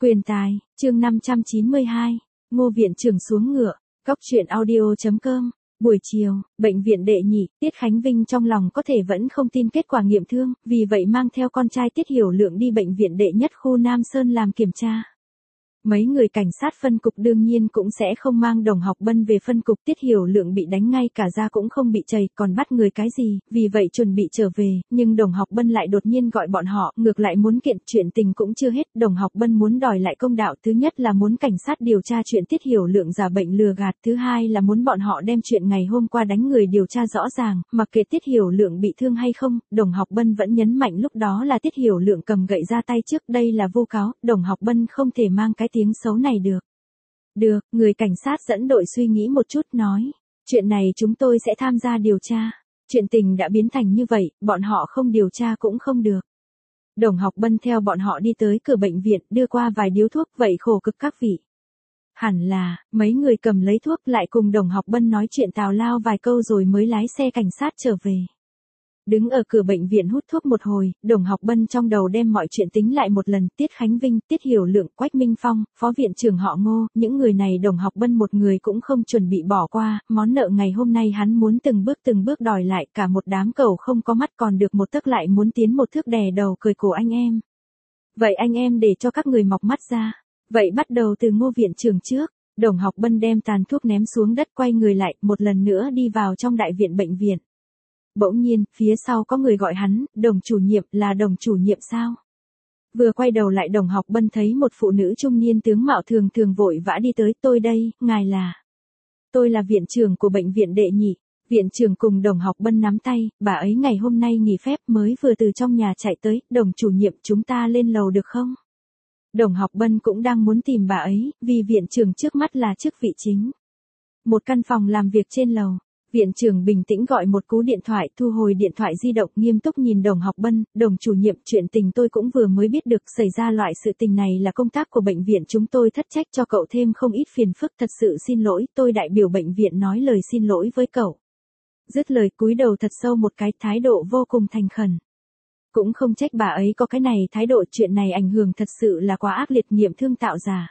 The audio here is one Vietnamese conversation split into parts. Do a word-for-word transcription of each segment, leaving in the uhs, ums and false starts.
Quyền tài, chương năm trăm chín mươi hai, Ngô viện trưởng xuống ngựa, Cóc truyện audio chấm com. Buổi chiều, bệnh viện Đệ Nhị, Tiết Khánh Vinh trong lòng có thể vẫn không tin kết quả nghiệm thương, vì vậy mang theo con trai Tiết Hiểu Lượng đi bệnh viện Đệ Nhất khu Nam Sơn làm kiểm tra. Mấy người cảnh sát phân cục đương nhiên cũng sẽ không mang Đồng Học Bân về phân cục. Tiết Hiểu Lượng bị đánh ngay cả da cũng không bị chảy, còn bắt người cái gì, vì vậy chuẩn bị trở về, nhưng Đồng Học Bân lại đột nhiên gọi bọn họ, ngược lại muốn kiện. Chuyện tình cũng chưa hết, Đồng Học Bân muốn đòi lại công đạo. Thứ nhất là muốn cảnh sát điều tra chuyện Tiết Hiểu Lượng giả bệnh lừa gạt, thứ hai là muốn bọn họ đem chuyện ngày hôm qua đánh người điều tra rõ ràng, mặc kệ Tiết Hiểu Lượng bị thương hay không. Đồng Học Bân vẫn nhấn mạnh lúc đó là Tiết Hiểu Lượng cầm gậy ra tay trước, đây là vu cáo, Đồng Học Bân không thể mang cái tiếng xấu này được. Được, người cảnh sát dẫn đội suy nghĩ một chút nói, chuyện này chúng tôi sẽ tham gia điều tra. Chuyện tình đã biến thành như vậy, bọn họ không điều tra cũng không được. Đồng Học Bân theo bọn họ đi tới cửa bệnh viện, đưa qua vài điếu thuốc. Vậy khổ cực các vị. Hẳn là, mấy người cầm lấy thuốc lại cùng Đồng Học Bân nói chuyện tào lao vài câu rồi mới lái xe cảnh sát trở về. Đứng ở cửa bệnh viện hút thuốc một hồi, Đồng Học Bân trong đầu đem mọi chuyện tính lại một lần. Tiết Khánh Vinh, Tiết Hiểu Lượng, Quách Minh Phong, Phó viện trưởng họ Ngô, những người này Đồng Học Bân một người cũng không chuẩn bị bỏ qua. Món nợ ngày hôm nay hắn muốn từng bước từng bước đòi lại. Cả một đám cẩu không có mắt còn được một tấc lại muốn tiến một thước, đè đầu cười cổ anh em. Vậy anh em để cho các người mọc mắt ra. Vậy bắt đầu từ Ngô viện trưởng trước. Đồng Học Bân đem tàn thuốc ném xuống đất, quay người lại, một lần nữa đi vào trong đại viện bệnh viện. Bỗng nhiên, phía sau có người gọi hắn, Đồng chủ nhiệm, là Đồng chủ nhiệm sao? Vừa quay đầu lại Đồng Học Bân thấy một phụ nữ trung niên tướng mạo thường thường vội vã đi tới. Tôi đây, ngài là? Tôi là viện trưởng của bệnh viện Đệ Nhị. Viện trưởng cùng Đồng Học Bân nắm tay, bà ấy ngày hôm nay nghỉ phép mới vừa từ trong nhà chạy tới. Đồng chủ nhiệm, chúng ta lên lầu được không? Đồng Học Bân cũng đang muốn tìm bà ấy, vì viện trưởng trước mắt là chức vị chính. Một căn phòng làm việc trên lầu. Viện trưởng bình tĩnh gọi một cú điện thoại, thu hồi điện thoại di động, nghiêm túc nhìn Đồng Học Bân. Đồng chủ nhiệm, chuyện tình tôi cũng vừa mới biết được, xảy ra loại sự tình này là công tác của bệnh viện chúng tôi thất trách cho cậu thêm không ít phiền phức, thật sự xin lỗi. Tôi đại biểu bệnh viện nói lời xin lỗi với cậu. Dứt lời cúi đầu thật sâu một cái, thái độ vô cùng thành khẩn. Cũng không trách bà ấy có cái này thái độ, chuyện này ảnh hưởng thật sự là quá ác liệt, nghiệm thương tạo giả,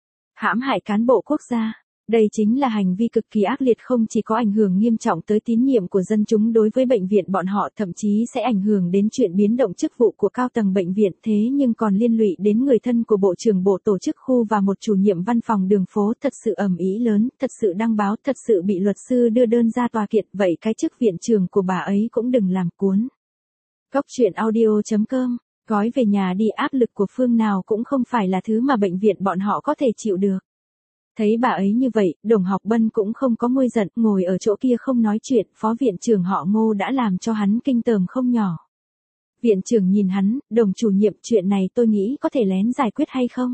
hãm hại cán bộ quốc gia. Đây chính là hành vi cực kỳ ác liệt, không chỉ có ảnh hưởng nghiêm trọng tới tín nhiệm của dân chúng đối với bệnh viện bọn họ, thậm chí sẽ ảnh hưởng đến chuyện biến động chức vụ của cao tầng bệnh viện, thế nhưng còn liên lụy đến người thân của bộ trưởng bộ tổ chức khu và một chủ nhiệm văn phòng đường phố. Thật sự ầm ĩ lớn, thật sự đăng báo, thật sự bị luật sư đưa đơn ra tòa kiện. Vậy cái chức viện trưởng của bà ấy cũng đừng làm cuốn. Cóc truyện audio chấm com. Gói về nhà đi, áp lực của phương nào cũng không phải là thứ mà bệnh viện bọn họ có thể chịu được. Thấy bà ấy như vậy, Đồng Học Bân cũng không có nguôi giận, ngồi ở chỗ kia không nói chuyện. Phó viện trưởng họ Ngô đã làm cho hắn kinh tởm không nhỏ. Viện trưởng nhìn hắn, Đồng chủ nhiệm, chuyện này tôi nghĩ có thể lén giải quyết hay không?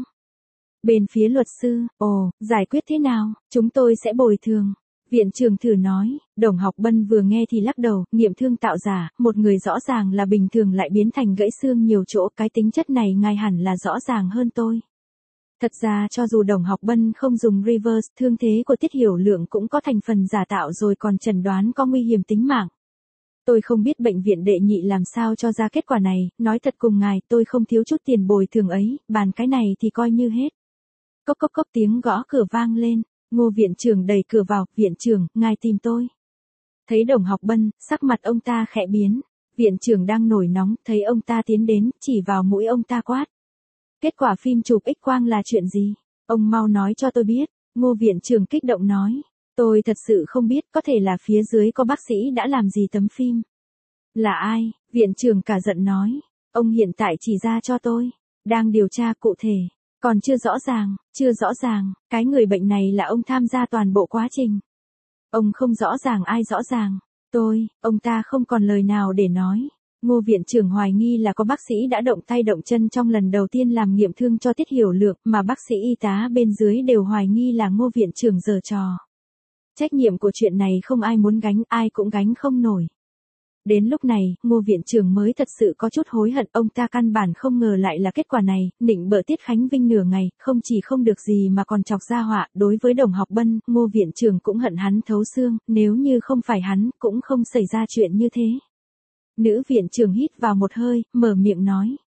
Bên phía luật sư, ồ, giải quyết thế nào, chúng tôi sẽ bồi thường. Viện trưởng thử nói. Đồng Học Bân vừa nghe thì lắc đầu, nghiệm thương tạo giả, một người rõ ràng là bình thường lại biến thành gãy xương nhiều chỗ, cái tính chất này ngài hẳn là rõ ràng hơn tôi. Thật ra cho dù Đồng Học Bân không dùng reverse, thương thế của Tiết Hiểu Lượng cũng có thành phần giả tạo rồi, còn chẩn đoán có nguy hiểm tính mạng. Tôi không biết bệnh viện Đệ Nhị làm sao cho ra kết quả này, nói thật cùng ngài, tôi không thiếu chút tiền bồi thường ấy, bàn cái này thì coi như hết. Cốc cốc cốc, tiếng gõ cửa vang lên. Ngô viện trưởng đẩy cửa vào. Viện trưởng, ngài tìm tôi. Thấy Đồng Học Bân, sắc mặt ông ta khẽ biến. Viện trưởng đang nổi nóng, thấy ông ta tiến đến, chỉ vào mũi ông ta quát. Kết quả phim chụp X-quang là chuyện gì? Ông mau nói cho tôi biết. Ngô viện trưởng kích động nói. Tôi thật sự không biết, có thể là phía dưới có bác sĩ đã làm gì tấm phim. Là ai? Viện trưởng cả giận nói. Ông hiện tại chỉ ra cho tôi. Đang điều tra cụ thể. Còn chưa rõ ràng, chưa rõ ràng, cái người bệnh này là ông tham gia toàn bộ quá trình. Ông không rõ ràng ai rõ ràng. Tôi, ông ta không còn lời nào để nói. Ngô viện trưởng hoài nghi là có bác sĩ đã động tay động chân trong lần đầu tiên làm nghiệm thương cho Tiết Hiểu Lượng, mà bác sĩ y tá bên dưới đều hoài nghi là Ngô viện trưởng giở trò. Trách nhiệm của chuyện này không ai muốn gánh, ai cũng gánh không nổi. Đến lúc này, Ngô viện trưởng mới thật sự có chút hối hận, ông ta căn bản không ngờ lại là kết quả này, nịnh bợ Tiết Khánh Vinh nửa ngày, không chỉ không được gì mà còn chọc ra họa. Đối với Đồng Học Bân, Ngô viện trưởng cũng hận hắn thấu xương, nếu như không phải hắn, cũng không xảy ra chuyện như thế. Nữ viện trưởng hít vào một hơi, mở miệng nói.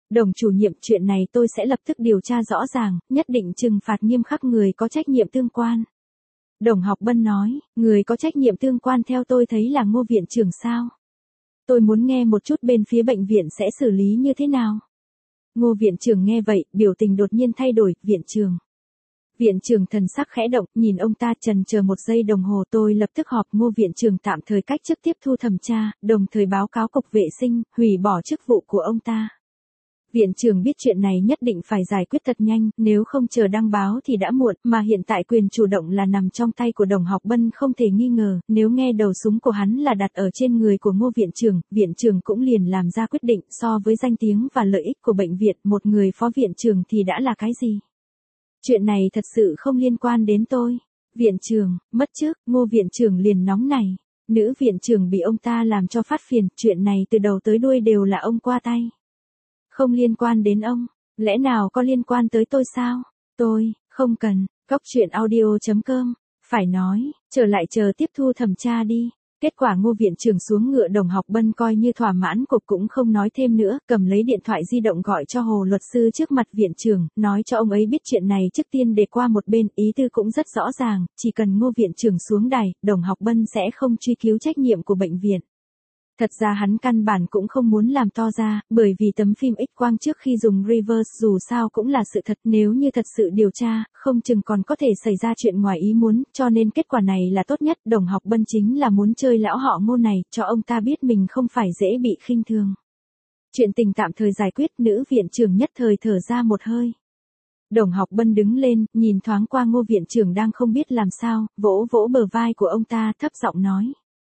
Đồng chủ nhiệm, chuyện này tôi sẽ lập tức điều tra rõ ràng, nhất định trừng phạt nghiêm khắc người có trách nhiệm tương quan. Đồng Học Bân nói, người có trách nhiệm tương quan theo tôi thấy là Ngô viện trưởng sao? Tôi muốn nghe một chút bên phía bệnh viện sẽ xử lý như thế nào. Ngô viện trưởng nghe vậy, biểu tình đột nhiên thay đổi, viện trưởng. Viện trưởng thần sắc khẽ động, nhìn ông ta chần chờ một giây đồng hồ, tôi lập tức họp Ngô viện trưởng tạm thời cách chức tiếp thu thẩm tra, đồng thời báo cáo cục vệ sinh, hủy bỏ chức vụ của ông ta. Viện trưởng biết chuyện này nhất định phải giải quyết thật nhanh, nếu không chờ đăng báo thì đã muộn, mà hiện tại quyền chủ động là nằm trong tay của Đồng Học Bân không thể nghi ngờ, nếu nghe đầu súng của hắn là đặt ở trên người của Ngô viện trưởng, viện trưởng cũng liền làm ra quyết định, so với danh tiếng và lợi ích của bệnh viện, một người phó viện trưởng thì đã là cái gì? Chuyện này thật sự không liên quan đến tôi. Viện trưởng, mất trước, Ngô viện trưởng liền nóng nảy. Nữ viện trưởng bị ông ta làm cho phát phiền, chuyện này từ đầu tới đuôi đều là ông qua tay. Không liên quan đến ông, lẽ nào có liên quan tới tôi sao? Tôi, không cần, Cóc Truyện Audio chấm com, phải nói, trở lại chờ tiếp thu thẩm tra đi. Kết quả Ngô viện trưởng xuống ngựa, Đồng Học Bân coi như thỏa mãn, cục cũng không nói thêm nữa, cầm lấy điện thoại di động gọi cho Hồ luật sư trước mặt viện trưởng, nói cho ông ấy biết chuyện này trước tiên để qua một bên, ý tư cũng rất rõ ràng, chỉ cần Ngô viện trưởng xuống đài, Đồng Học Bân sẽ không truy cứu trách nhiệm của bệnh viện. Thật ra hắn căn bản cũng không muốn làm to ra, bởi vì tấm phim X-quang trước khi dùng reverse dù sao cũng là sự thật, nếu như thật sự điều tra, không chừng còn có thể xảy ra chuyện ngoài ý muốn, cho nên kết quả này là tốt nhất. Đồng Học Bân chính là muốn chơi lão họ Ngô này, cho ông ta biết mình không phải dễ bị khinh thường. Chuyện tình tạm thời giải quyết, nữ viện trưởng nhất thời thở ra một hơi. Đồng Học Bân đứng lên, nhìn thoáng qua Ngô viện trưởng đang không biết làm sao, vỗ vỗ bờ vai của ông ta, thấp giọng nói.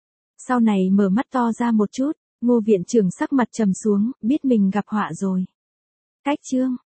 Sau này mở mắt to ra một chút, Ngô viện trưởng sắc mặt trầm xuống, biết mình gặp họa rồi. Cách chương